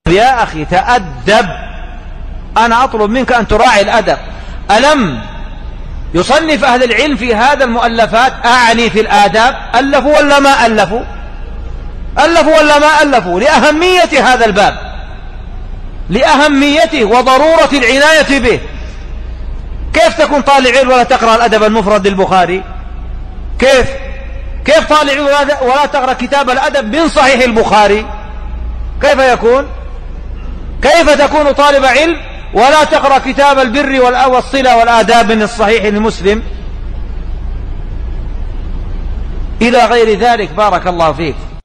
يا أخي تأدب، أنا أطلب منك أن تراعي الأدب. ألم يصنف أهل العلم في هذا المؤلفات، أعني في الآداب، ألفوا ولا ما ألفوا؟ ألفوا ولا ما ألفوا؟ لأهمية هذا الباب، لأهميته وضرورة العناية به. كيف تكون طالع علم ولا تقرأ الأدب المفرد للبخاري؟ كيف طالع علم ولا تقرأ كتاب الأدب من صحيح البخاري؟ كيف يكون؟ كيف تكون طالب علم ولا تقرأ كتاب البر والصلة والآداب من الصحيح لمسلم؟ إلى غير ذلك. بارك الله فيك.